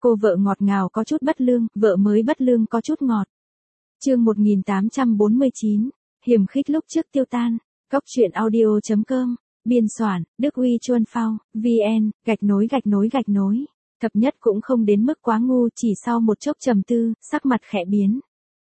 Cô vợ ngọt ngào có chút bất lương, vợ mới bất lương có chút ngọt. Chương 1849, hiểm khích lúc trước tiêu tan. Cóc truyện audio.com, biên soạn, Đức Huy Chuân Phao, VN, gạch nối. Thập nhất cũng không đến mức quá ngu, chỉ sau một chốc trầm tư, sắc mặt khẽ biến.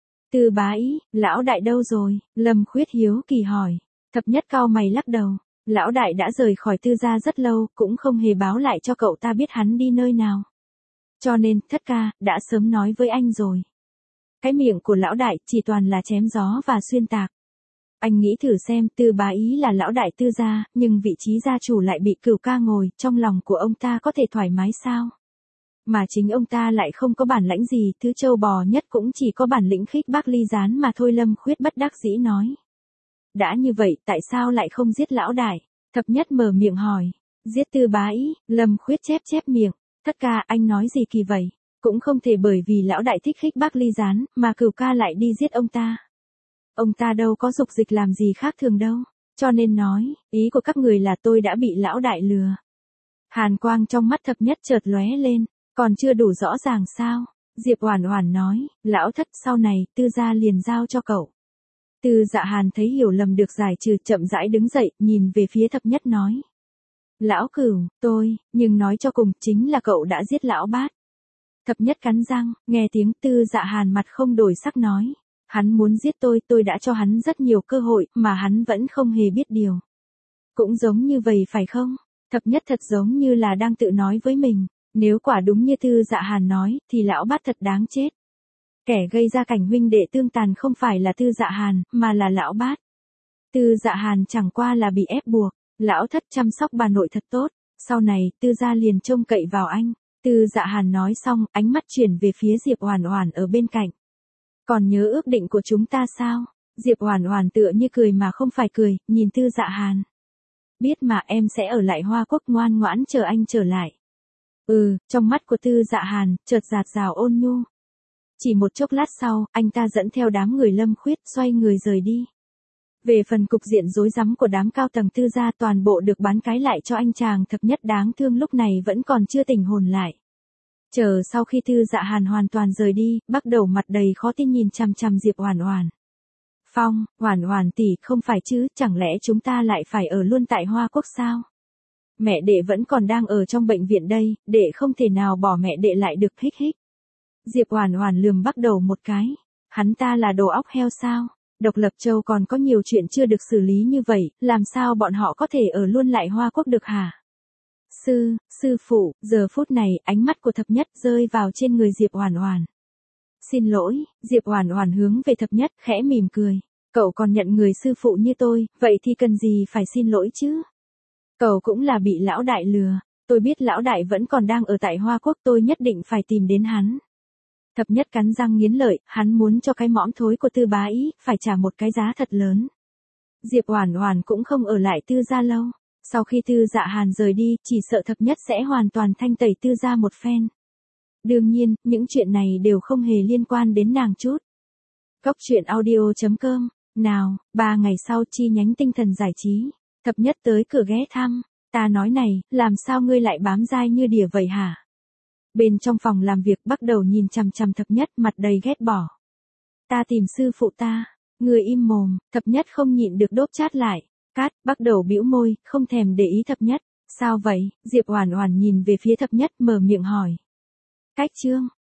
Tư bá ý, lão đại đâu rồi? Lâm Khuyết hiếu kỳ hỏi. Thập nhất cau mày lắc đầu. Lão đại đã rời khỏi Tư gia rất lâu, cũng không hề báo lại cho cậu ta biết hắn đi nơi nào. Cho nên, thất ca, đã sớm nói với anh rồi. Cái miệng của lão đại chỉ toàn là chém gió và xuyên tạc. Anh nghĩ thử xem, Tư bá ý là lão đại Tư gia, nhưng vị trí gia chủ lại bị Cửu ca ngồi, trong lòng của ông ta có thể thoải mái sao? Mà chính ông ta lại không có bản lãnh gì, thứ trâu bò nhất cũng chỉ có bản lĩnh khích bác ly gián mà thôi. Lâm Khuyết bất đắc dĩ nói. Đã như vậy, tại sao lại không giết lão đại? Thập nhất mở miệng hỏi. Giết Tư bá ý, Lâm Khuyết chép miệng. Thất ca, anh nói gì kỳ vậy? Cũng không thể bởi vì lão đại thích khích bác ly gián, mà Cửu ca lại đi giết ông ta. Ông ta đâu có dục dịch làm gì khác thường đâu. Cho nên nói, ý của các người là tôi đã bị lão đại lừa. Hàn quang trong mắt thập nhất chợt lóe lên. Còn chưa đủ rõ ràng sao? Diệp Oản Oản nói, lão thất, sau này, Tư gia liền giao cho cậu. Tư Dạ Hàn thấy hiểu lầm được giải trừ, chậm rãi đứng dậy, nhìn về phía thập nhất nói. Lão Cửu, nhưng nói cho cùng, chính là cậu đã giết lão bát. Thập nhất cắn răng, nghe tiếng Tư Dạ Hàn mặt không đổi sắc nói. Hắn muốn giết tôi đã cho hắn rất nhiều cơ hội, mà hắn vẫn không hề biết điều. Cũng giống như vậy phải không? Thập nhất thật giống như là đang tự nói với mình. Nếu quả đúng như Tư Dạ Hàn nói, thì lão bát thật đáng chết. Kẻ gây ra cảnh huynh đệ tương tàn không phải là Tư Dạ Hàn, mà là lão bát. Tư Dạ Hàn chẳng qua là bị ép buộc. Lão thất chăm sóc bà nội thật tốt. Sau này, Tư gia liền trông cậy vào anh. Tư Dạ Hàn nói xong, ánh mắt chuyển về phía Diệp Oản Oản ở bên cạnh. Còn nhớ ước định của chúng ta sao? Diệp Oản Oản tựa như cười mà không phải cười, nhìn Tư Dạ Hàn. Biết mà, em sẽ ở lại Hoa Quốc ngoan ngoãn chờ anh trở lại. Trong mắt của Tư Dạ Hàn, chợt dạt dào ôn nhu. Chỉ một chốc lát sau, anh ta dẫn theo đám người Lâm Khuyết, xoay người rời đi. Về phần cục diện rối rắm của đám cao tầng Tư gia, toàn bộ được bán cái lại cho anh chàng thập nhất đáng thương lúc này vẫn còn chưa tỉnh hồn lại. Chờ sau khi Tư Dạ Hàn hoàn toàn rời đi, bắt đầu mặt đầy khó tin nhìn chằm chằm Diệp Oản Oản. Phong, Oản Oản tỷ, không phải chứ, chẳng lẽ chúng ta lại phải ở luôn tại Hoa Quốc sao? Mẹ đệ vẫn còn đang ở trong bệnh viện đây, đệ không thể nào bỏ mẹ đệ lại được. Hích. Diệp Oản Oản lườm bắt đầu một cái. Hắn ta là đồ óc heo sao? Độc Lập Châu còn có nhiều chuyện chưa được xử lý như vậy, làm sao bọn họ có thể ở luôn lại Hoa Quốc được hả? Sư phụ, giờ phút này, ánh mắt của thập nhất rơi vào trên người Diệp Oản Oản. Xin lỗi, Diệp Oản Oản hướng về thập nhất, khẽ mỉm cười. Cậu còn nhận người sư phụ như tôi, vậy thì cần gì phải xin lỗi chứ? Cậu cũng là bị lão đại lừa. Tôi biết lão đại vẫn còn đang ở tại Hoa Quốc, tôi nhất định phải tìm đến hắn. Thập nhất cắn răng nghiến lợi, hắn muốn cho cái mõm thối của Tư bá ý, phải trả một cái giá thật lớn. Diệp Oản Oản cũng không ở lại Tư gia lâu. Sau khi Tư Dạ Hàn rời đi, chỉ sợ thập nhất sẽ hoàn toàn thanh tẩy Tư gia một phen. Đương nhiên, những chuyện này đều không hề liên quan đến nàng chút. Cóc truyện audio.com, nào, 3 ngày sau chi nhánh Tinh Thần Giải Trí. Thập nhất tới cửa ghé thăm. Ta nói này, làm sao ngươi lại bám dai như đỉa vậy hả? Bên trong phòng làm việc bắt đầu nhìn chằm chằm thập nhất, mặt đầy ghét bỏ. Ta tìm sư phụ ta. Ngươi im mồm. Thập nhất không nhịn được đốp chát lại. Cát, bắt đầu bĩu môi, không thèm để ý thập nhất. Sao vậy? Diệp Oản Oản nhìn về phía thập nhất, mở miệng hỏi. Cách chương.